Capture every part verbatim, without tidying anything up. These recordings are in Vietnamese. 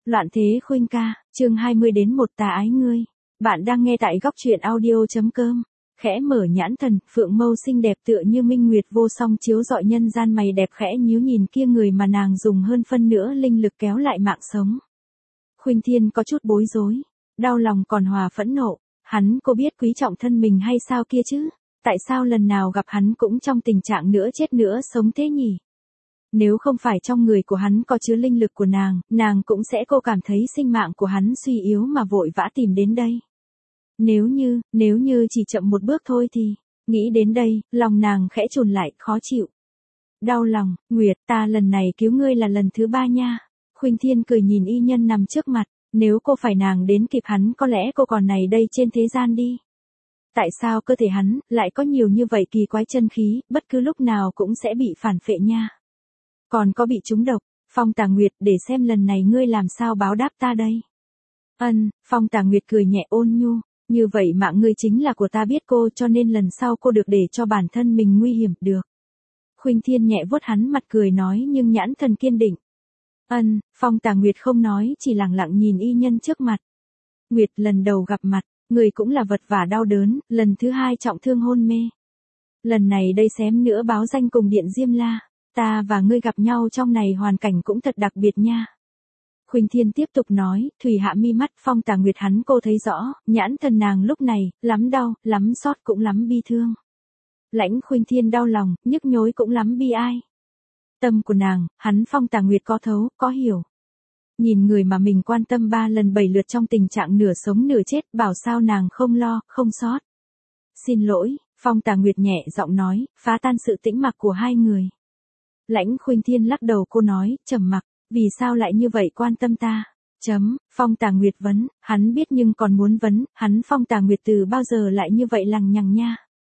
Loạn thế khuynh ca, chương hai mươi đến một ta ái ngươi. Bạn đang nghe tại góc truyện audio.com. Khẽ mở nhãn thần, phượng mâu xinh đẹp tựa như minh nguyệt vô song chiếu rọi nhân gian, mày đẹp khẽ nhíu nhìn kia người mà nàng dùng hơn phân nửa linh lực kéo lại mạng sống. Khuynh Thiên có chút bối rối, đau lòng còn hòa phẫn nộ, hắn cô biết quý trọng thân mình hay sao kia chứ? Tại sao lần nào gặp hắn cũng trong tình trạng nửa chết nửa sống thế nhỉ? Nếu không phải trong người của hắn có chứa linh lực của nàng, nàng cũng sẽ cô cảm thấy sinh mạng của hắn suy yếu mà vội vã tìm đến đây. Nếu như, nếu như chỉ chậm một bước thôi thì, nghĩ đến đây, lòng nàng khẽ chồn lại, khó chịu. Đau lòng, Nguyệt, ta lần này cứu ngươi là lần thứ ba nha. Khuynh Thiên cười nhìn y nhân nằm trước mặt, nếu cô phải nàng đến kịp hắn có lẽ cô còn này đây trên thế gian đi. Tại sao cơ thể hắn lại có nhiều như vậy kỳ quái chân khí, bất cứ lúc nào cũng sẽ bị phản phệ nha. Còn có bị trúng độc, Phong Tà Nguyệt, để xem lần này ngươi làm sao báo đáp ta đây. Ân, Phong Tà Nguyệt cười nhẹ ôn nhu, như vậy mạng ngươi chính là của ta, biết cô, cho nên lần sau cô được để cho bản thân mình nguy hiểm, được. Khuynh Thiên nhẹ vuốt hắn mặt cười nói nhưng nhãn thần kiên định. Ân, Phong Tà Nguyệt không nói, chỉ lặng lặng nhìn y nhân trước mặt. Nguyệt, lần đầu gặp mặt, người cũng là vật vả đau đớn, lần thứ hai trọng thương hôn mê. Lần này đây xém nữa báo danh cùng Điện Diêm La. Ta và ngươi gặp nhau trong này hoàn cảnh cũng thật đặc biệt nha. Khuynh Thiên tiếp tục nói, thủy hạ mi mắt Phong Tà Nguyệt hắn cô thấy rõ, nhãn thần nàng lúc này, lắm đau, lắm xót cũng lắm bi thương. Lãnh Khuynh Thiên đau lòng, nhức nhối cũng lắm bi ai. Tâm của nàng, hắn Phong Tà Nguyệt có thấu, có hiểu. Nhìn người mà mình quan tâm ba lần bảy lượt trong tình trạng nửa sống nửa chết, bảo sao nàng không lo, không xót. Xin lỗi, Phong Tà Nguyệt nhẹ giọng nói, phá tan sự tĩnh mặc của hai người. Lãnh Khuynh Thiên lắc đầu, cô nói, trầm mặc, vì sao lại như vậy quan tâm ta? Chấm, Phong Tà Nguyệt vấn, hắn biết nhưng còn muốn vấn, hắn Phong Tà Nguyệt từ bao giờ lại như vậy lằng nhằng nha?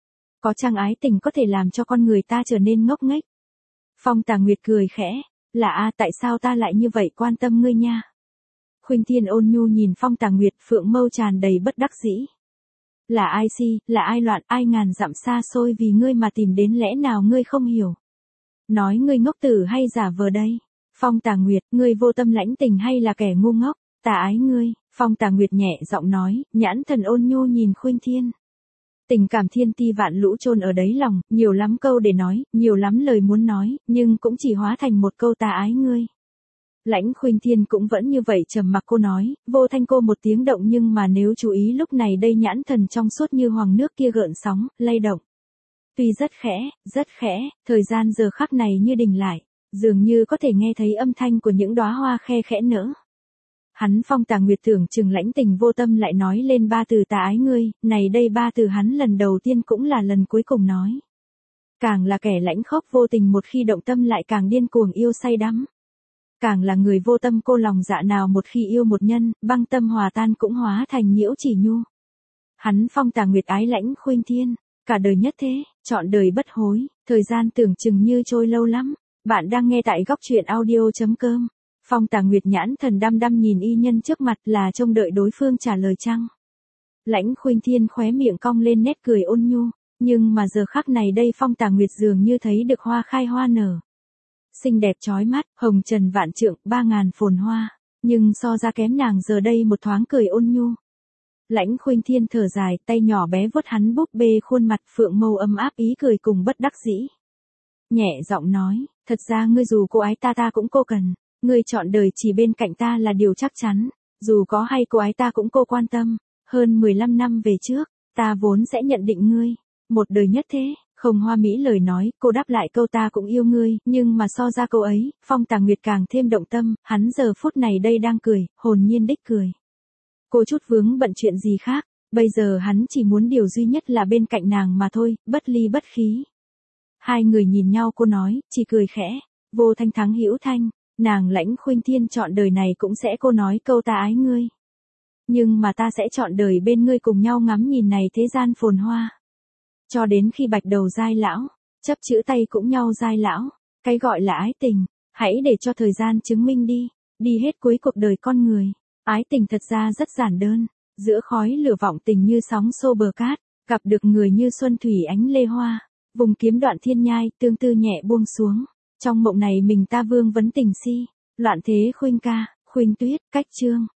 Có chăng ái tình có thể làm cho con người ta trở nên ngốc nghếch? Phong Tà Nguyệt cười khẽ, là a, tại sao ta lại như vậy quan tâm ngươi nha? Khuynh Thiên ôn nhu nhìn Phong Tà Nguyệt, phượng mâu tràn đầy bất đắc dĩ. Là ai si, là ai loạn, ai ngàn dặm xa xôi vì ngươi mà tìm đến, lẽ nào ngươi không hiểu? Nói ngươi ngốc tử hay giả vờ đây? Phong Tà Nguyệt, ngươi vô tâm lãnh tình hay là kẻ ngu ngốc? Ta ái ngươi, Phong Tà Nguyệt nhẹ giọng nói, nhãn thần ôn nhu nhìn Khuynh Thiên. Tình cảm thiên ti vạn lũ chôn ở đáy lòng, nhiều lắm câu để nói, nhiều lắm lời muốn nói, nhưng cũng chỉ hóa thành một câu ta ái ngươi. Lãnh Khuynh Thiên cũng vẫn như vậy trầm mặc, cô nói, vô thanh cô một tiếng động, nhưng mà nếu chú ý lúc này đây nhãn thần trong suốt như hoàng nước kia gợn sóng, lay động. Tuy rất khẽ, rất khẽ, thời gian giờ khắc này như đình lại, dường như có thể nghe thấy âm thanh của những đóa hoa khe khẽ nở. Hắn Phong Tà Nguyệt tưởng chừng lãnh tình vô tâm lại nói lên ba từ ta ái ngươi, này đây ba từ hắn lần đầu tiên cũng là lần cuối cùng nói. Càng là kẻ lãnh khốc vô tình một khi động tâm lại càng điên cuồng yêu say đắm. Càng là người vô tâm cô lòng dạ nào một khi yêu một nhân, băng tâm hòa tan cũng hóa thành nhiễu chỉ nhu. Hắn Phong Tà Nguyệt ái lãnh Khuynh Thiên, cả đời nhất thế, trọn đời bất hối, thời gian tưởng chừng như trôi lâu lắm. Bạn đang nghe tại góc truyện audio.com. Phong Tà Nguyệt nhãn thần đăm đăm nhìn y nhân trước mặt, là trông đợi đối phương trả lời chăng? Lãnh Khuynh Thiên khóe miệng cong lên nét cười ôn nhu, nhưng mà giờ khắc này đây Phong Tà Nguyệt dường như thấy được hoa khai hoa nở. Xinh đẹp chói mắt, hồng trần vạn trượng, ba ngàn phồn hoa, nhưng so ra kém nàng giờ đây một thoáng cười ôn nhu. Lãnh Khuynh Thiên thở dài, tay nhỏ bé vuốt hắn búp bê khuôn mặt, phượng mâu ấm áp ý cười cùng bất đắc dĩ. Nhẹ giọng nói, thật ra ngươi dù cô ái ta ta cũng cô cần, ngươi chọn đời chỉ bên cạnh ta là điều chắc chắn, dù có hay cô ái ta cũng cô quan tâm, hơn mười lăm năm về trước, ta vốn sẽ nhận định ngươi, một đời nhất thế, không hoa mỹ lời nói, cô đáp lại câu ta cũng yêu ngươi, nhưng mà so ra câu ấy, Phong Tà Nguyệt càng thêm động tâm, hắn giờ phút này đây đang cười, hồn nhiên đích cười. Cô chút vướng bận chuyện gì khác, bây giờ hắn chỉ muốn điều duy nhất là bên cạnh nàng mà thôi, bất ly bất khí. Hai người nhìn nhau, cô nói, chỉ cười khẽ, vô thanh thắng hữu thanh, nàng Lãnh Khuynh Thiên chọn đời này cũng sẽ cô nói câu ta ái ngươi. Nhưng mà ta sẽ chọn đời bên ngươi cùng nhau ngắm nhìn này thế gian phồn hoa. Cho đến khi bạch đầu giai lão, chấp chữ tay cũng nhau giai lão, cái gọi là ái tình, hãy để cho thời gian chứng minh đi, đi hết cuối cuộc đời con người. Ái tình thật ra rất giản đơn, giữa khói lửa vọng tình như sóng xô bờ cát, gặp được người như xuân thủy ánh lê hoa, vùng kiếm đoạn thiên nhai, tương tư nhẹ buông xuống. Trong mộng này mình ta vương vấn tình si, loạn thế khuynh ca, Khuynh Tuyết, cách chương.